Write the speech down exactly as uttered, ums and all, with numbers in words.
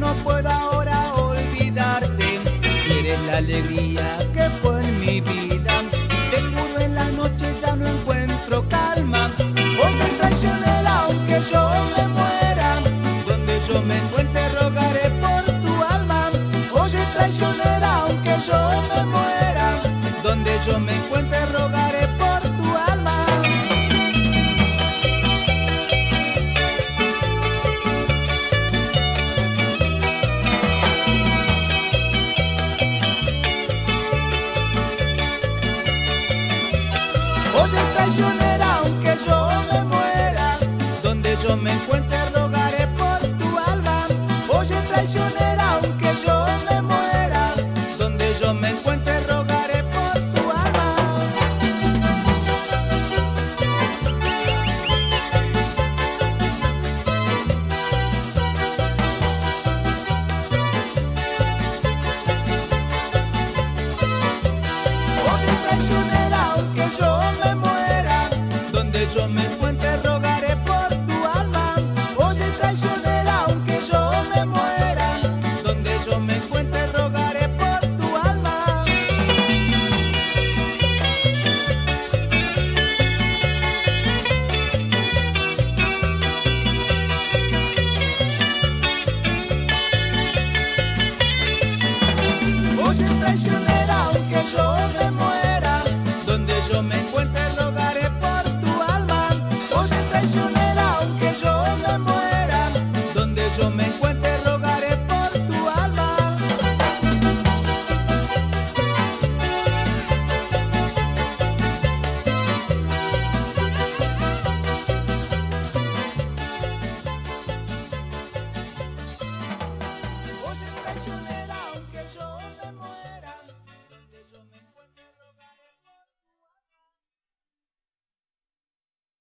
no puedo ahora olvidarte. Eres la alegría que fue en mi vida. Te juro en la noche ya no encuentro calma. Oye traicionera, aunque yo me muera, donde yo me encuentre rogaré por tu alma. Oye traicionera, aunque yo me muera, donde yo me encuentre rogaré por tu alma. Oye traicionera, aunque yo me muera, donde yo me encuentre rogaré por tu alma. Oye traicionera, aunque yo me muera, donde yo me encuentre rogaré por tu alma. Oye traicionera, aunque yo me muera, donde yo me encuentre rogaré por tu alma. Oye traicionera, aunque yo me muera, donde yo me encuentre rogaré por tu alma. Oye traicionera, aunque yo me